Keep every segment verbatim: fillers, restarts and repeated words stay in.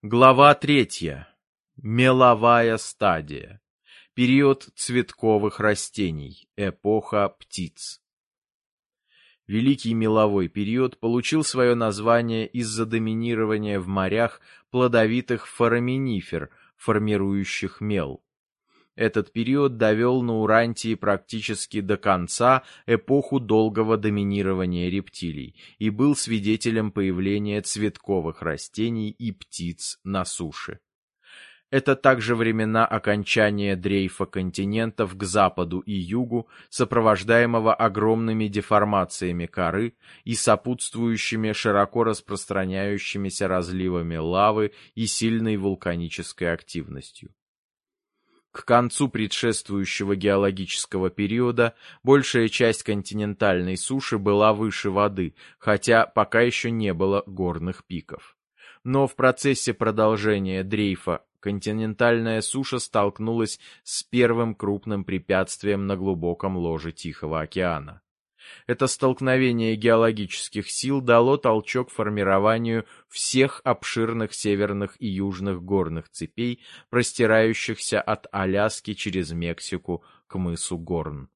Глава третья. Меловая стадия. Период цветковых растений. Эпоха птиц. Великий меловой период получил свое название из-за доминирования в морях плодовитых фораминифер, формирующих мел. Этот период довел на Урантии практически до конца эпоху долгого доминирования рептилий и был свидетелем появления цветковых растений и птиц на суше. Это также времена окончания дрейфа континентов к западу и югу, сопровождаемого огромными деформациями коры и сопутствующими широко распространяющимися разливами лавы и сильной вулканической активностью. К концу предшествующего геологического периода большая часть континентальной суши была выше воды, хотя пока еще не было горных пиков. Но в процессе продолжения дрейфа континентальная суша столкнулась с первым крупным препятствием на глубоком ложе Тихого океана. Это столкновение геологических сил дало толчок формированию всех обширных северных и южных горных цепей, простирающихся от Аляски через Мексику к мысу Горн.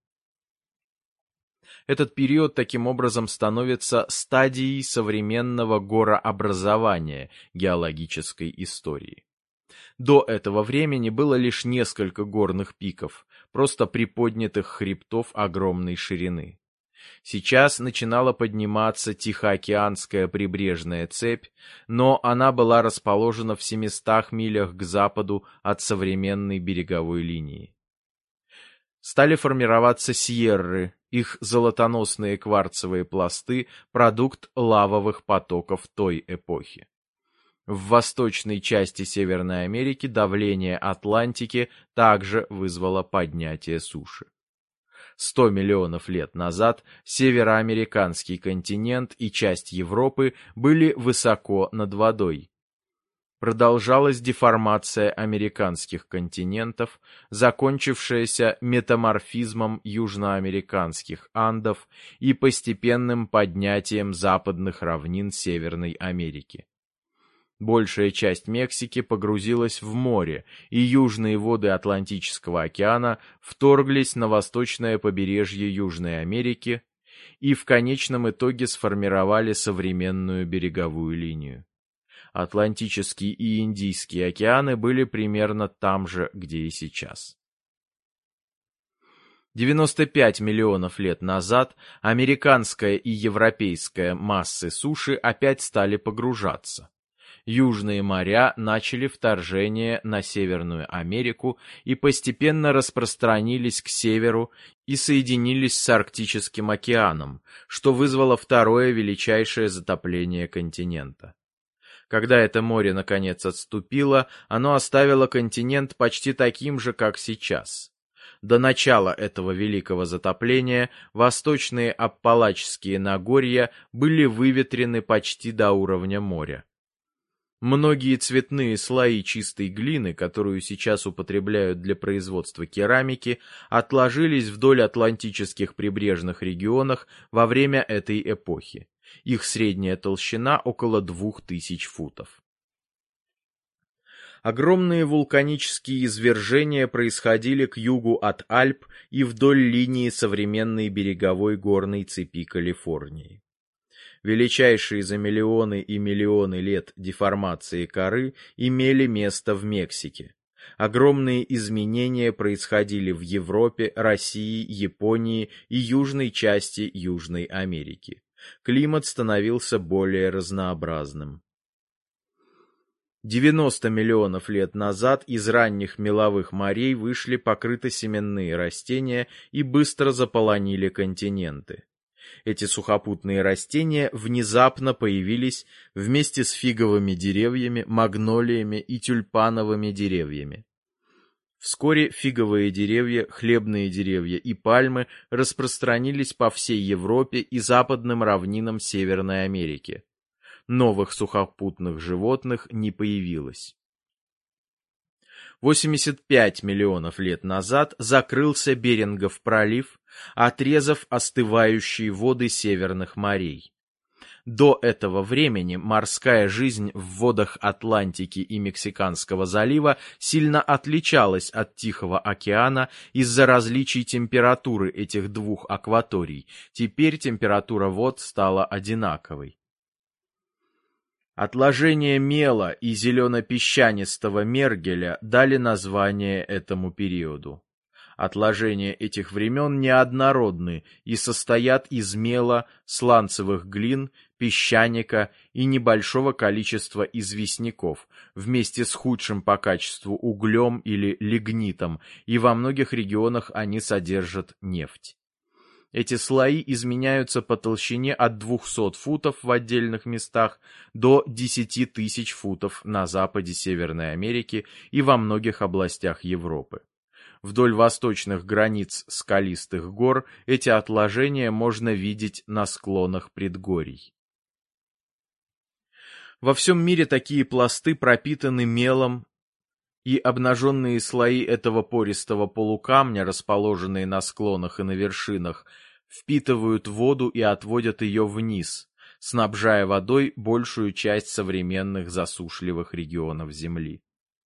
Этот период таким образом становится стадией современного горообразования геологической истории. До этого времени было лишь несколько горных пиков, просто приподнятых хребтов огромной ширины. Сейчас начинала подниматься Тихоокеанская прибрежная цепь, но она была расположена в семистах милях к западу от современной береговой линии. Стали формироваться сьерры, их золотоносные кварцевые пласты – продукт лавовых потоков той эпохи. В восточной части Северной Америки давление Атлантики также вызвало поднятие суши. Сто миллионов лет назад североамериканский континент и часть Европы были высоко над водой. Продолжалась деформация американских континентов, закончившаяся метаморфизмом южноамериканских Андов и постепенным поднятием западных равнин Северной Америки. Большая часть Мексики погрузилась в море, и южные воды Атлантического океана вторглись на восточное побережье Южной Америки и в конечном итоге сформировали современную береговую линию. Атлантический и Индийский океаны были примерно там же, где и сейчас. девяносто пять миллионов лет назад американская и европейская массы суши опять стали погружаться. Южные моря начали вторжение на Северную Америку и постепенно распространились к северу и соединились с Арктическим океаном, что вызвало второе величайшее затопление континента. Когда это море наконец отступило, оно оставило континент почти таким же, как сейчас. До начала этого великого затопления восточные Аппалачские Нагорья были выветрены почти до уровня моря. Многие цветные слои чистой глины, которую сейчас употребляют для производства керамики, отложились вдоль атлантических прибрежных регионов во время этой эпохи. Их средняя толщина около двух тысяч футов. Огромные вулканические извержения происходили к югу от Альп и вдоль линии современной береговой горной цепи Калифорнии. Величайшие за миллионы и миллионы лет деформации коры имели место в Мексике. Огромные изменения происходили в Европе, России, Японии и южной части Южной Америки. Климат становился более разнообразным. девяносто миллионов лет назад из ранних меловых морей вышли покрытосеменные растения и быстро заполонили континенты. Эти сухопутные растения внезапно появились вместе с фиговыми деревьями, магнолиями и тюльпановыми деревьями. Вскоре фиговые деревья, хлебные деревья и пальмы распространились по всей Европе и западным равнинам Северной Америки. Новых сухопутных животных не появилось. восемьдесят пять миллионов лет назад закрылся Берингов пролив, отрезав остывающие воды северных морей. До этого времени морская жизнь в водах Атлантики и Мексиканского залива сильно отличалась от Тихого океана из-за различий температуры этих двух акваторий. Теперь температура вод стала одинаковой. Отложения мела и зелено-песчанистого мергеля дали название этому периоду. Отложения этих времен неоднородны и состоят из мела, сланцевых глин, песчаника и небольшого количества известняков, вместе с худшим по качеству углем или лигнитом, и во многих регионах они содержат нефть. Эти слои изменяются по толщине от двухсот футов в отдельных местах до десяти тысяч футов на западе Северной Америки и во многих областях Европы. Вдоль восточных границ скалистых гор эти отложения можно видеть на склонах предгорий. Во всем мире такие пласты пропитаны мелом, и обнаженные слои этого пористого полукамня, расположенные на склонах и на вершинах, впитывают воду и отводят ее вниз, снабжая водой большую часть современных засушливых регионов Земли.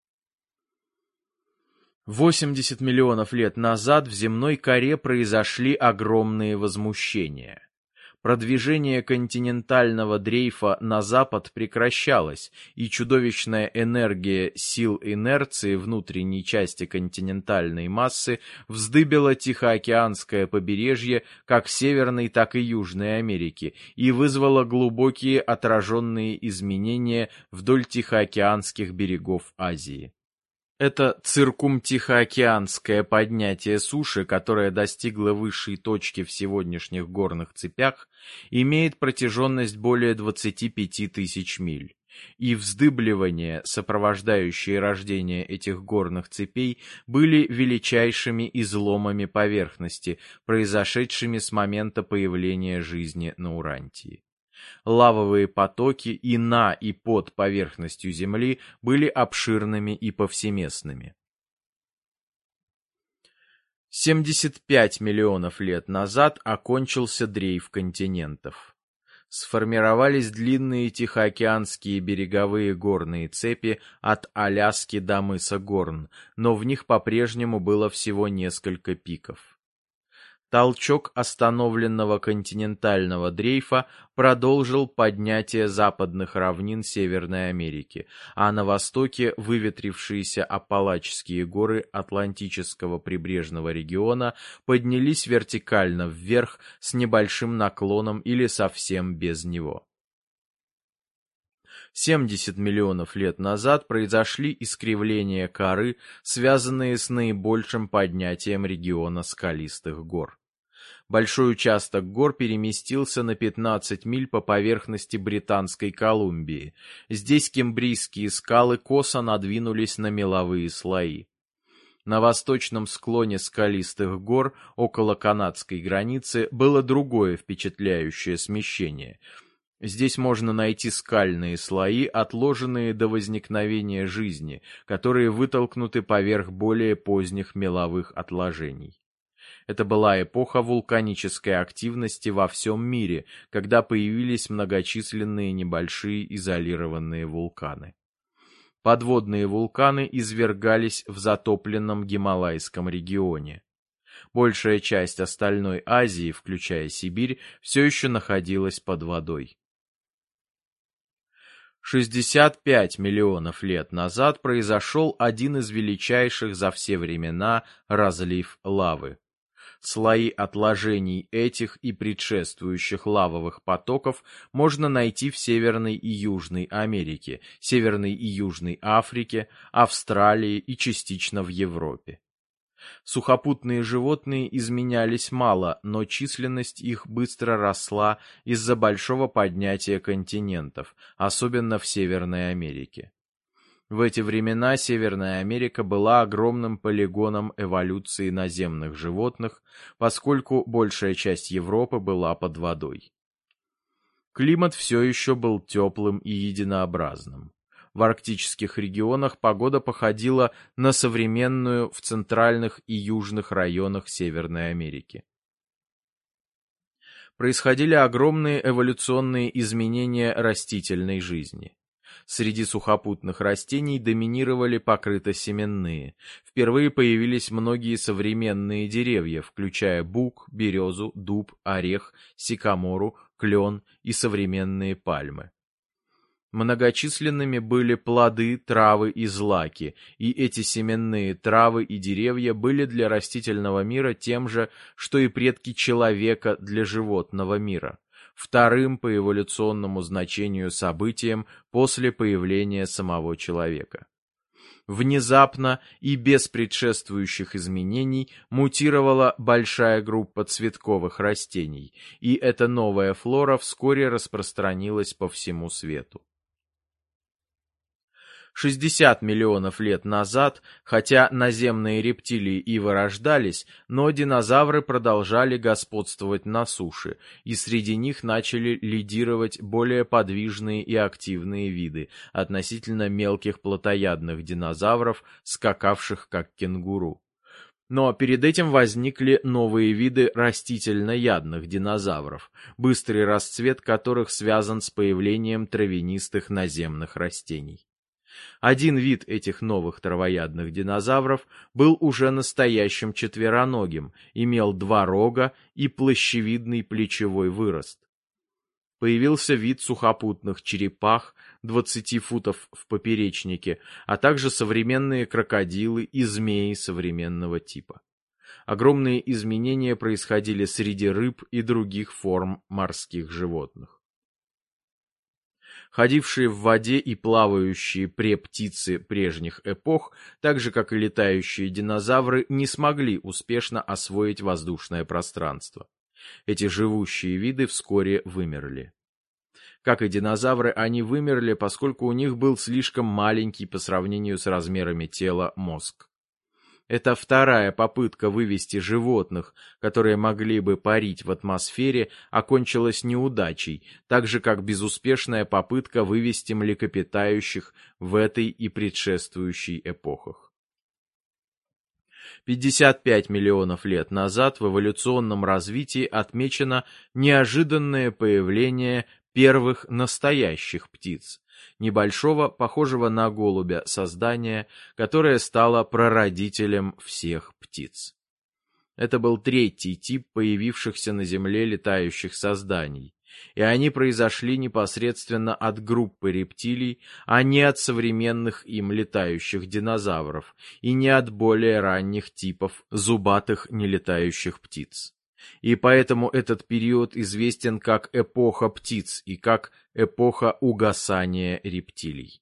восемьдесят миллионов лет назад в земной коре произошли огромные возмущения. Продвижение континентального дрейфа на запад прекращалось, и чудовищная энергия сил инерции внутренней части континентальной массы вздыбила Тихоокеанское побережье как Северной, так и Южной Америки и вызвала глубокие отраженные изменения вдоль Тихоокеанских берегов Азии. Это циркумтихоокеанское поднятие суши, которое достигло высшей точки в сегодняшних горных цепях, имеет протяженность более двадцати пяти тысяч миль, и вздыбливания, сопровождающие рождение этих горных цепей, были величайшими изломами поверхности, произошедшими с момента появления жизни на Урантии. Лавовые потоки и на и под поверхностью Земли были обширными и повсеместными. семьдесят пять миллионов лет назад окончился дрейф континентов. Сформировались длинные тихоокеанские береговые горные цепи от Аляски до мыса Горн, но в них по-прежнему было всего несколько пиков. Толчок остановленного континентального дрейфа продолжил поднятие западных равнин Северной Америки, а на востоке выветрившиеся Апалачские горы Атлантического прибрежного региона поднялись вертикально вверх с небольшим наклоном или совсем без него. семьдесят миллионов лет назад произошли искривления коры, связанные с наибольшим поднятием региона скалистых гор. Большой участок гор переместился на пятнадцать миль по поверхности Британской Колумбии. Здесь кембрийские скалы косо надвинулись на меловые слои. На восточном склоне скалистых гор, около канадской границы, было другое впечатляющее смещение. Здесь можно найти скальные слои, отложенные до возникновения жизни, которые вытолкнуты поверх более поздних меловых отложений. Это была эпоха вулканической активности во всем мире, когда появились многочисленные небольшие изолированные вулканы. Подводные вулканы извергались в затопленном Гималайском регионе. Большая часть остальной Азии, включая Сибирь, все еще находилась под водой. шестьдесят пять миллионов лет назад произошел один из величайших за все времена разлив лавы. Слои отложений этих и предшествующих лавовых потоков можно найти в Северной и Южной Америке, Северной и Южной Африке, Австралии и частично в Европе. Сухопутные животные изменялись мало, но численность их быстро росла из-за большого поднятия континентов, особенно в Северной Америке. В эти времена Северная Америка была огромным полигоном эволюции наземных животных, поскольку большая часть Европы была под водой. Климат все еще был теплым и единообразным. В арктических регионах погода походила на современную в центральных и южных районах Северной Америки. происходили огромные эволюционные изменения растительной жизни. Среди сухопутных растений доминировали покрытосеменные. Впервые появились многие современные деревья, включая бук, березу, дуб, орех, сикамору, клен и современные пальмы. Многочисленными были плоды, травы и злаки, и эти семенные травы и деревья были для растительного мира тем же, что и предки человека для животного мира, вторым по эволюционному значению событием после появления самого человека. Внезапно и без предшествующих изменений мутировала большая группа цветковых растений, и эта новая флора вскоре распространилась по всему свету. шестьдесят миллионов лет назад, хотя наземные рептилии и вырождались, но динозавры продолжали господствовать на суше, и среди них начали лидировать более подвижные и активные виды относительно мелких плотоядных динозавров, скакавших как кенгуру. Но перед этим возникли новые виды растительноядных динозавров, быстрый расцвет которых связан с появлением травянистых наземных растений. Один вид этих новых травоядных динозавров был уже настоящим четвероногим, имел два рога и плащевидный плечевой вырост. Появился вид сухопутных черепах двадцати футов в поперечнике, а также современные крокодилы и змеи современного типа. Огромные изменения происходили среди рыб и других форм морских животных. Ходившие в воде и плавающие прептицы прежних эпох, так же как и летающие динозавры, не смогли успешно освоить воздушное пространство. Эти живущие виды вскоре вымерли. Как и динозавры, они вымерли, поскольку у них был слишком маленький по сравнению с размерами тела мозг. Это вторая попытка вывести животных, которые могли бы парить в атмосфере, окончилась неудачей, так же как безуспешная попытка вывести млекопитающих в этой и предшествующей эпохах. пятьдесят пять миллионов лет назад в эволюционном развитии отмечено неожиданное появление первых настоящих птиц, небольшого, похожего на голубя создания, которое стало прародителем всех птиц. Это был третий тип появившихся на Земле летающих созданий, и они произошли непосредственно от группы рептилий, а не от современных им летающих динозавров и не от более ранних типов зубатых нелетающих птиц. И поэтому этот период известен как эпоха птиц и как эпоха угасания рептилий.